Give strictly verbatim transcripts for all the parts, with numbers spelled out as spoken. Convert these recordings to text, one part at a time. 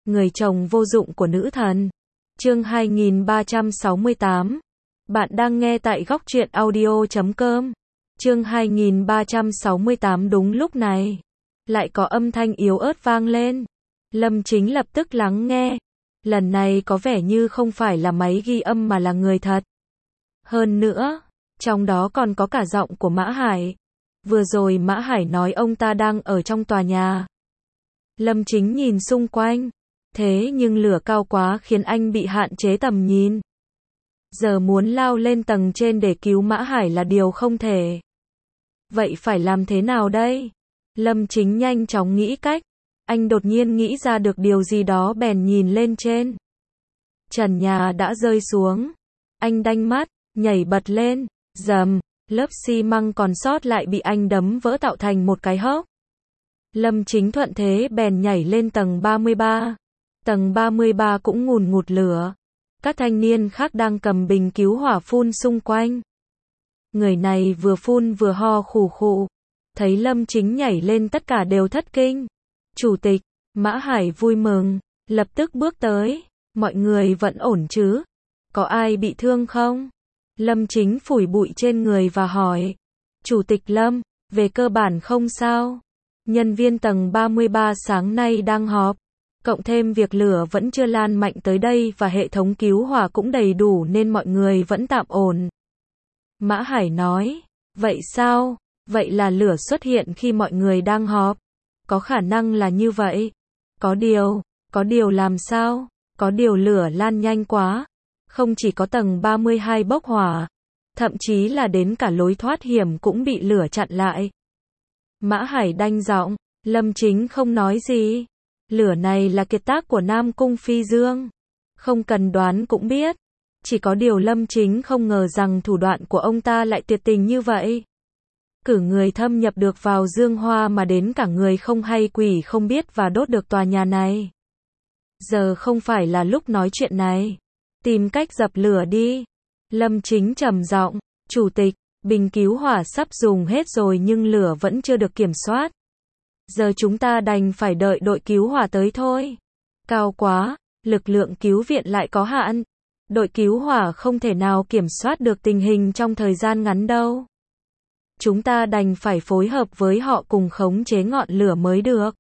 Người chồng vô dụng của nữ thần. Chương hai nghìn ba trăm sáu mươi tám. Bạn đang nghe tại góc truyện audio chấm com. Chương hai nghìn ba trăm sáu mươi tám. Đúng lúc này, lại có âm thanh yếu ớt vang lên. Lâm Chính lập tức lắng nghe. Lần này có vẻ như không phải là máy ghi âm mà là người thật. Hơn nữa, trong đó còn có cả giọng của Mã Hải. Vừa rồi Mã Hải nói ông ta đang ở trong tòa nhà. Lâm Chính nhìn xung quanh. Thế nhưng lửa cao quá khiến anh bị hạn chế tầm nhìn. Giờ muốn lao lên tầng trên để cứu Mã Hải là điều không thể. Vậy phải làm thế nào đây? Lâm Chính nhanh chóng nghĩ cách. Anh đột nhiên nghĩ ra được điều gì đó bèn nhìn lên trên. Trần nhà đã rơi xuống. Anh đanh mắt, nhảy bật lên, rầm, lớp xi măng còn sót lại bị anh đấm vỡ tạo thành một cái hốc. Lâm Chính thuận thế bèn nhảy lên tầng ba mươi ba. Tầng ba mươi ba cũng ngùn ngụt lửa. Các thanh niên khác đang cầm bình cứu hỏa phun xung quanh. Người này vừa phun vừa ho khù khụ. Thấy Lâm Chính nhảy lên tất cả đều thất kinh. Chủ tịch, Mã Hải vui mừng, lập tức bước tới. Mọi người vẫn ổn chứ? Có ai bị thương không? Lâm Chính phủi bụi trên người và hỏi. Chủ tịch Lâm, về cơ bản không sao. Nhân viên tầng ba mươi ba sáng nay đang họp. Cộng thêm việc lửa vẫn chưa lan mạnh tới đây và hệ thống cứu hỏa cũng đầy đủ nên mọi người vẫn tạm ổn. Mã Hải nói. Vậy sao? Vậy là lửa xuất hiện khi mọi người đang họp. Có khả năng là như vậy. Có điều, có điều làm sao? Có điều lửa lan nhanh quá. Không chỉ có tầng ba mươi hai bốc hỏa, thậm chí là đến cả lối thoát hiểm cũng bị lửa chặn lại. Mã Hải đanh giọng, Lâm Chính không nói gì. Lửa này là kiệt tác của Nam Cung Phi Dương. Không cần đoán cũng biết. Chỉ có điều Lâm Chính không ngờ rằng thủ đoạn của ông ta lại tuyệt tình như vậy. Cử người thâm nhập được vào Dương Hoa mà đến cả người không hay quỷ không biết và đốt được tòa nhà này. Giờ không phải là lúc nói chuyện này. Tìm cách dập lửa đi. Lâm Chính trầm giọng, Chủ tịch, bình cứu hỏa sắp dùng hết rồi nhưng lửa vẫn chưa được kiểm soát. Giờ chúng ta đành phải đợi đội cứu hỏa tới thôi. Cao quá, lực lượng cứu viện lại có hạn. Đội cứu hỏa không thể nào kiểm soát được tình hình trong thời gian ngắn đâu. Chúng ta đành phải phối hợp với họ cùng khống chế ngọn lửa mới được.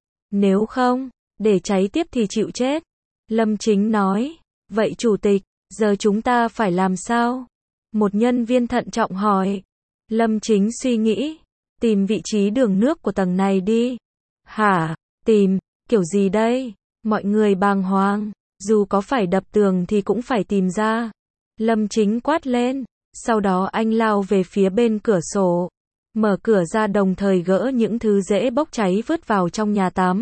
Nếu không, để cháy tiếp thì chịu chết. Lâm Chính nói. Vậy chủ tịch, giờ chúng ta phải làm sao? Một nhân viên thận trọng hỏi. Lâm Chính suy nghĩ. Tìm vị trí đường nước của tầng này đi. Hả? Tìm? Kiểu gì đây? Mọi người bàng hoàng. Dù có phải đập tường thì cũng phải tìm ra. Lâm Chính quát lên. Sau đó anh lao về phía bên cửa sổ. Mở cửa ra đồng thời gỡ những thứ dễ bốc cháy vứt vào trong nhà tắm.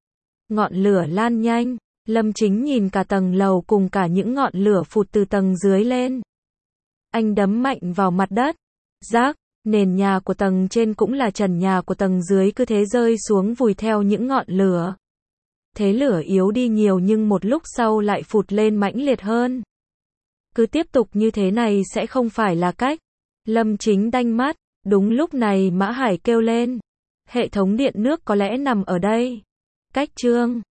Ngọn lửa lan nhanh. Lâm Chính nhìn cả tầng lầu cùng cả những ngọn lửa phụt từ tầng dưới lên. Anh đấm mạnh vào mặt đất. Rác, nền nhà của tầng trên cũng là trần nhà của tầng dưới cứ thế rơi xuống vùi theo những ngọn lửa. Thế lửa yếu đi nhiều nhưng một lúc sau lại phụt lên mãnh liệt hơn. Cứ tiếp tục như thế này sẽ không phải là cách. Lâm Chính đanh mắt. Đúng lúc này Mã Hải kêu lên. Hệ thống điện nước có lẽ nằm ở đây. Cách Trương.